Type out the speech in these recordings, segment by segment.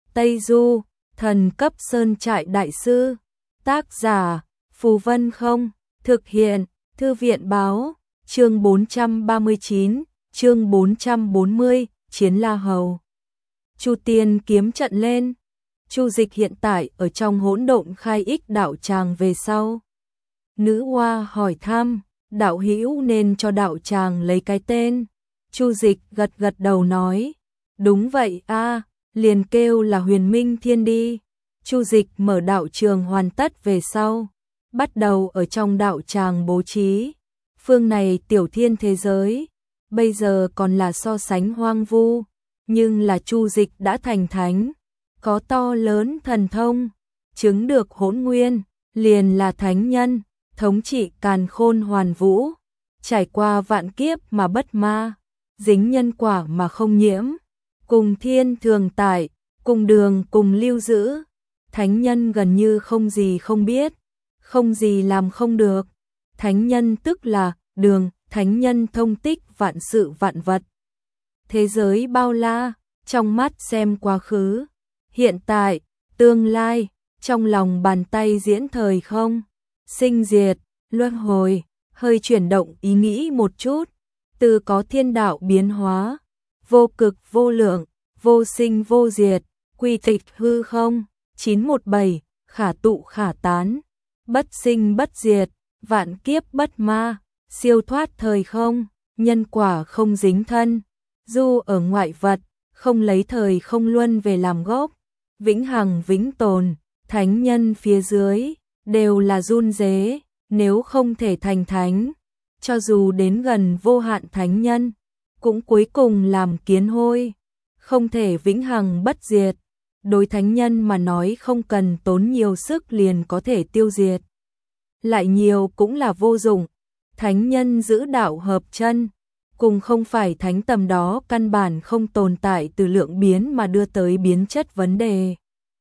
Tây Du, thần cấp sơn trại đại sư. Tác giả, Phù Vân Không. Thực hiện, Thư viện báo. Chương 439, chương 440, Chiến La Hầu. Chu Tiên kiếm trận lên. Chu Dịch hiện tại ở trong hỗn độn khai ích đạo tràng về sau. Nữ hoa hỏi thăm, đạo hữu nên cho đạo tràng lấy cái tên. Chu Dịch gật gật đầu nói, đúng vậy a, liền kêu là Huyền Minh Thiên đi. Chu Dịch mở đạo trường hoàn tất về sau, bắt đầu ở trong đạo tràng bố trí. Phương này tiểu thiên thế giới, bây giờ còn là so sánh hoang vu, nhưng là Chu Dịch đã thành thánh, có to lớn thần thông, chứng được hỗn nguyên, liền là thánh nhân, thống trị càn khôn hoàn vũ, trải qua vạn kiếp mà bất ma, dính nhân quả mà không nhiễm, cùng thiên thường tại, cùng đường cùng lưu giữ. Thánh nhân gần như không gì không biết, không gì làm không được. Thánh nhân tức là đường, thánh nhân thông tích vạn sự vạn vật. Thế giới bao la, trong mắt xem quá khứ, hiện tại, tương lai, trong lòng bàn tay diễn thời không, sinh diệt, luân hồi, hơi chuyển động ý nghĩ một chút, từ có thiên đạo biến hóa, vô cực vô lượng, vô sinh vô diệt, quy tịch hư không, 917, khả tụ khả tán, bất sinh bất diệt, vạn kiếp bất ma, siêu thoát thời không, nhân quả không dính thân, du ở ngoại vật, không lấy thời không luân về làm gốc, vĩnh hằng vĩnh tồn, thánh nhân phía dưới, đều là run rế, nếu không thể thành thánh, cho dù đến gần vô hạn thánh nhân, cũng cuối cùng làm kiến hôi, không thể vĩnh hằng bất diệt. Đối thánh nhân mà nói không cần tốn nhiều sức liền có thể tiêu diệt. Lại nhiều cũng là vô dụng. Thánh nhân giữ đạo hợp chân, cùng không phải thánh tầm đó căn bản không tồn tại từ lượng biến mà đưa tới biến chất vấn đề.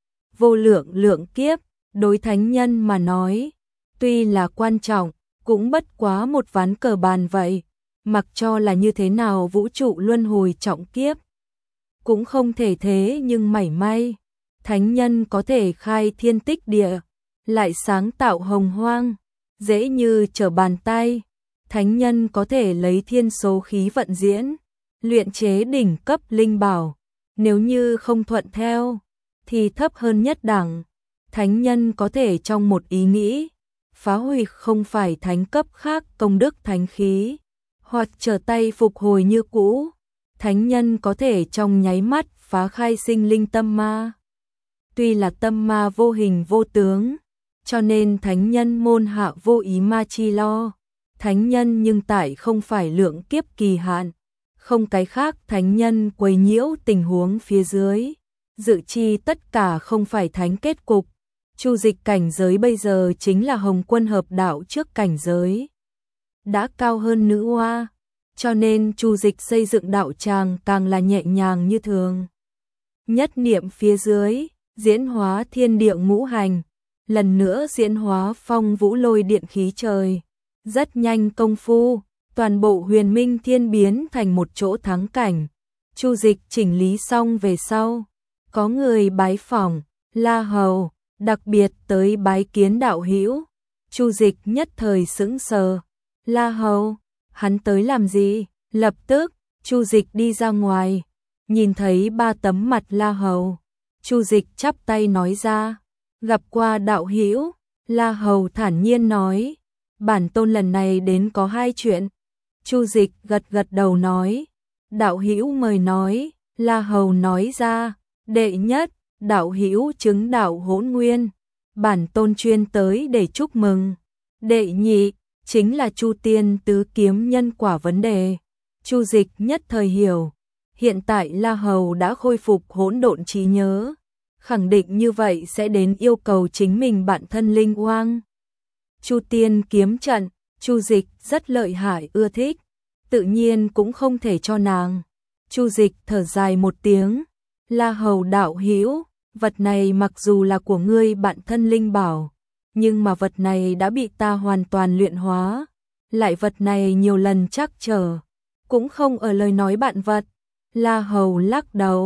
Vô lượng lượng kiếp, đối thánh nhân mà nói, tuy là quan trọng, cũng bất quá một ván cờ bàn vậy. Mặc cho là như thế nào vũ trụ luân hồi trọng kiếp, cũng không thể thế nhưng mảy may. Thánh nhân có thể khai thiên tích địa, lại sáng tạo hồng hoang, dễ như trở bàn tay. Thánh nhân có thể lấy thiên số khí vận diễn, luyện chế đỉnh cấp linh bảo, nếu như không thuận theo, thì thấp hơn nhất đẳng. Thánh nhân có thể trong một ý nghĩ, phá hủy không phải thánh cấp khác công đức thánh khí, hoặc trở tay phục hồi như cũ. Thánh nhân có thể trong nháy mắt phá khai sinh linh tâm ma. Tuy là tâm ma vô hình vô tướng, cho nên thánh nhân môn hạ vô ý ma chi lo. Thánh nhân nhưng tại không phải lượng kiếp kỳ hạn, không cái khác thánh nhân quấy nhiễu tình huống phía dưới. Dự chi tất cả không phải thánh kết cục. Chu Dịch cảnh giới bây giờ chính là Hồng Quân hợp đạo trước cảnh giới. Đã cao hơn nữ hoa, cho nên Chu Dịch xây dựng đạo tràng càng là nhẹ nhàng như thường. Nhất niệm phía dưới, diễn hóa thiên địa ngũ hành, lần nữa diễn hóa phong vũ lôi điện khí trời. Rất nhanh công phu, toàn bộ Huyền Minh Thiên biến thành một chỗ thắng cảnh. Chu Dịch chỉnh lý xong về sau, có người bái phỏng, La Hầu, đặc biệt tới bái kiến đạo hữu. Chu Dịch nhất thời sững sờ, La Hầu, hắn tới làm gì? Lập tức, Chu Dịch đi ra ngoài, nhìn thấy 3 tấm mặt La Hầu. Chu Dịch chắp tay nói ra, gặp qua đạo hữu. La Hầu thản nhiên nói, bản tôn lần này đến có 2 chuyện. Chu Dịch gật gật đầu nói, đạo hữu mời nói. La Hầu nói ra, đệ nhất, đạo hữu chứng đạo hỗn nguyên, bản tôn chuyên tới để chúc mừng. Đệ nhị, chính là Chu Tiên tứ kiếm nhân quả vấn đề. Chu Dịch nhất thời hiểu, hiện tại La Hầu đã khôi phục hỗn độn trí nhớ, khẳng định như vậy sẽ đến yêu cầu chính mình bản thân linh oang. Chu Tiên kiếm trận, Chu Dịch rất lợi hại ưa thích, tự nhiên cũng không thể cho nàng. Chu Dịch thở dài một tiếng, La Hầu đạo hữu, vật này mặc dù là của ngươi bản thân linh bảo, nhưng mà vật này đã bị ta hoàn toàn luyện hóa, lại vật này nhiều lần trắc trở, cũng không ở lời nói bạn vật. La Hầu lắc đầu,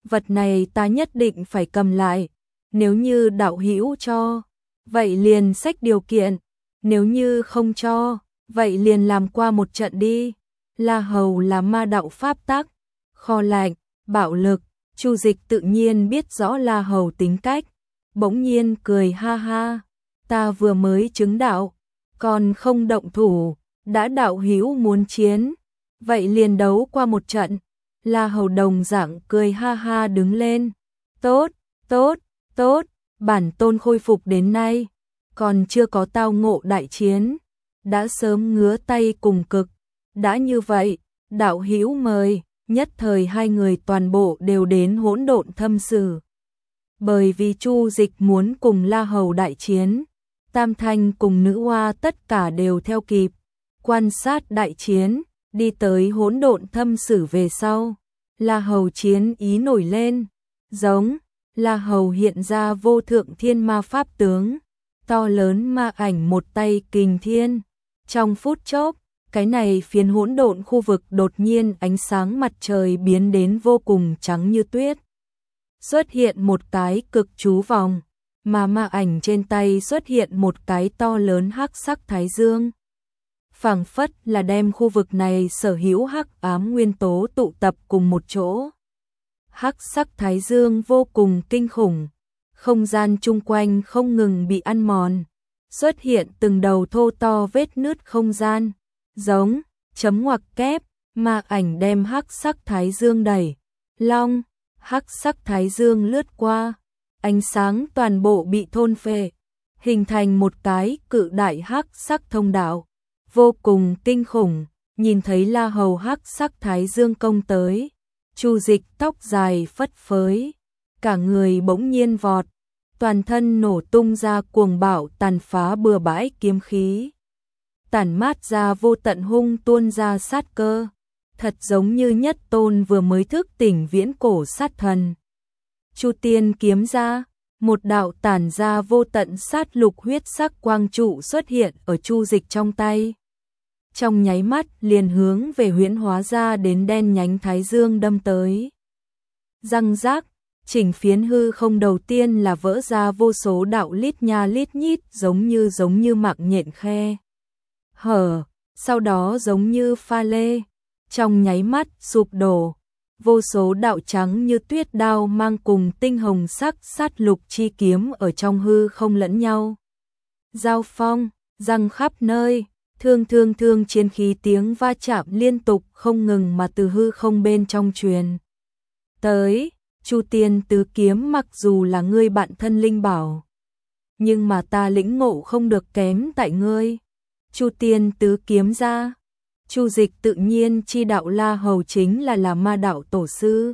vật này ta nhất định phải cầm lại, nếu như đạo hữu cho, vậy liền xách điều kiện, nếu như không cho, vậy liền làm qua một trận đi. La Hầu là ma đạo pháp tắc, kho lạnh, bạo lực, Chu Dịch tự nhiên biết rõ La Hầu tính cách, bỗng nhiên cười ha ha, ta vừa mới chứng đạo, còn không động thủ, đã đạo hữu muốn chiến, vậy liền đấu qua một trận. La Hầu đồng dạng cười ha ha đứng lên, tốt, tốt, tốt, bản tôn khôi phục đến nay, còn chưa có tao ngộ đại chiến, đã sớm ngứa tay cùng cực, đã như vậy, đạo hữu mời, nhất thời hai người toàn bộ đều đến hỗn độn thâm sử. Bởi vì Chu Dịch muốn cùng La Hầu đại chiến, Tam Thanh cùng Nữ Hoa tất cả đều theo kịp, quan sát đại chiến, đi tới hỗn độn thâm sử về sau. La Hầu chiến ý nổi lên, giống, La Hầu hiện ra vô thượng thiên ma pháp tướng, to lớn ma ảnh một tay kình thiên. Trong phút chốc, cái này phiến hỗn độn khu vực đột nhiên ánh sáng mặt trời biến đến vô cùng trắng như tuyết. Xuất hiện một cái cực chú vòng, mà ma ảnh trên tay xuất hiện một cái to lớn hắc sắc thái dương. Phảng phất là đem khu vực này sở hữu hắc ám nguyên tố tụ tập cùng một chỗ. Hắc sắc thái dương vô cùng kinh khủng, không gian chung quanh không ngừng bị ăn mòn, xuất hiện từng đầu thô to vết nứt không gian, giống, chấm ngoặc kép, ma ảnh đem hắc sắc thái dương đẩy, long, hắc sắc thái dương lướt qua, ánh sáng toàn bộ bị thôn phệ, hình thành một cái cự đại hắc sắc thông đạo, vô cùng kinh khủng. Nhìn thấy La Hầu hắc sắc thái dương công tới, Chu Dịch tóc dài phất phới, cả người bỗng nhiên vọt, toàn thân nổ tung ra cuồng bạo tàn phá bừa bãi kiếm khí, tản mát ra vô tận hung tuôn ra sát cơ, thật giống như nhất tôn vừa mới thức tỉnh viễn cổ sát thần. Chu Tiên kiếm ra, một đạo tản ra vô tận sát lục huyết sắc quang trụ xuất hiện ở Chu Dịch trong tay. Trong nháy mắt liền hướng về huyễn hóa ra đến đen nhánh thái dương đâm tới. Răng rác, chỉnh phiến hư không đầu tiên là vỡ ra vô số đạo lít nha lít nhít giống như mạng nhện khe hở, sau đó giống như pha lê, trong nháy mắt sụp đổ, vô số đạo trắng như tuyết đao mang cùng tinh hồng sắc sát lục chi kiếm ở trong hư không lẫn nhau. Giao phong, răng khắp nơi, thương chiến khí tiếng va chạm liên tục không ngừng mà từ hư không bên trong truyền tới. Chu Tiên tứ kiếm mặc dù là ngươi bạn thân linh bảo, nhưng mà ta lĩnh ngộ không được kém tại ngươi. Chu Tiên tứ kiếm ra, Chu Dịch tự nhiên chi đạo La Hầu chính là ma đạo tổ sư.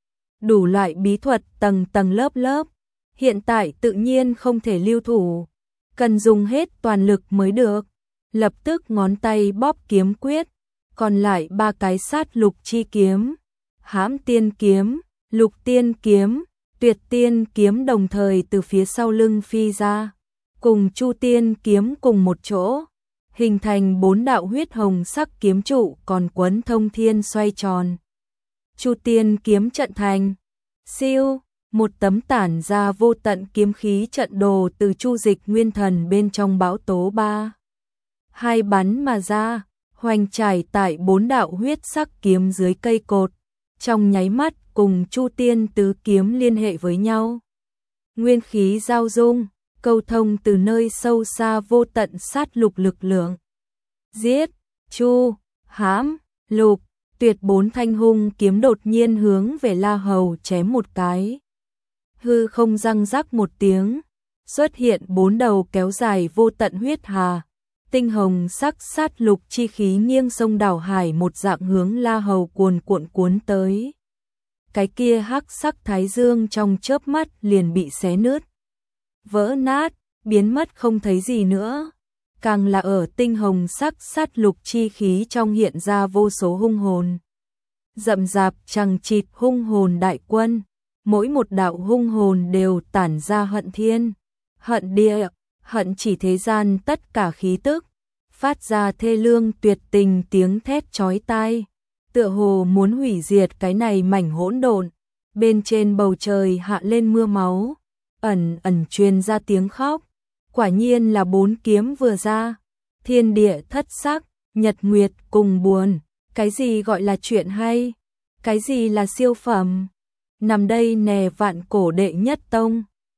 Đủ loại bí thuật tầng tầng lớp lớp, hiện tại tự nhiên không thể lưu thủ, cần dùng hết toàn lực mới được. Lập tức ngón tay bóp kiếm quyết, còn lại ba cái sát lục chi kiếm, Hãm Tiên kiếm, Lục Tiên kiếm, Tuyệt Tiên kiếm đồng thời từ phía sau lưng phi ra, cùng Chu Tiên kiếm cùng một chỗ, hình thành bốn đạo huyết hồng sắc kiếm trụ còn quấn thông thiên xoay tròn. Chu Tiên kiếm trận thành, siêu, một tấm tản ra vô tận kiếm khí trận đồ từ Chu Dịch nguyên thần bên trong bão tố ba. Hai bắn mà ra, hoành trải tại bốn đạo huyết sắc kiếm dưới cây cột, trong nháy mắt cùng Chu Tiên tứ kiếm liên hệ với nhau. Nguyên khí giao dung, câu thông từ nơi sâu xa vô tận sát lục lực lượng. Giết, Chu, Hãm, Lục, Tuyệt bốn thanh hung kiếm đột nhiên hướng về La Hầu chém một cái. Hư không răng rắc một tiếng, xuất hiện bốn đầu kéo dài vô tận huyết hà. Tinh hồng sắc sát lục chi khí nghiêng sông đảo hải một dạng hướng La Hầu cuồn cuộn cuốn tới. Cái kia hắc sắc thái dương trong chớp mắt liền bị xé nứt, vỡ nát, biến mất không thấy gì nữa. Càng là ở tinh hồng sắc sát lục chi khí trong hiện ra vô số hung hồn. Rậm rạp chằng chịt hung hồn đại quân, mỗi một đạo hung hồn đều tản ra hận thiên, hận địa, hận chỉ thế gian tất cả khí tức, phát ra thê lương tuyệt tình tiếng thét chói tai, tựa hồ muốn hủy diệt cái này mảnh hỗn độn. bên trên bầu trời hạ lên mưa máu, ẩn ẩn truyền ra tiếng khóc. Quả nhiên là 4 kiếm vừa ra, thiên địa thất sắc, nhật nguyệt cùng buồn. Cái gì gọi là chuyện hay? Cái gì là siêu phẩm? Nằm đây nè vạn cổ đệ nhất tông.